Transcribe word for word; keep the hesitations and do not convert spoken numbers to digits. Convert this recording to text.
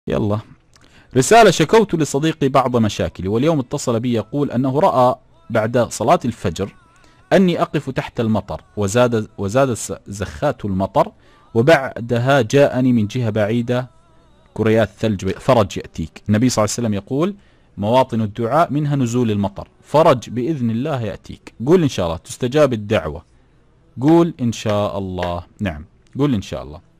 يلا. رسالة: شكوت لصديقي بعض مشاكلي، واليوم اتصل بي يقول أنه رأى بعد صلاة الفجر أني أقف تحت المطر، وزاد وزاد زخات المطر، وبعدها جاءني من جهة بعيدة كريات ثلج، فرج يأتيك. النبي صلى الله عليه وسلم يقول: مواطن الدعاء منها نزول المطر، فرج بإذن الله يأتيك. قول إن شاء الله تستجاب الدعوة، قول إن شاء الله. نعم، قول إن شاء الله.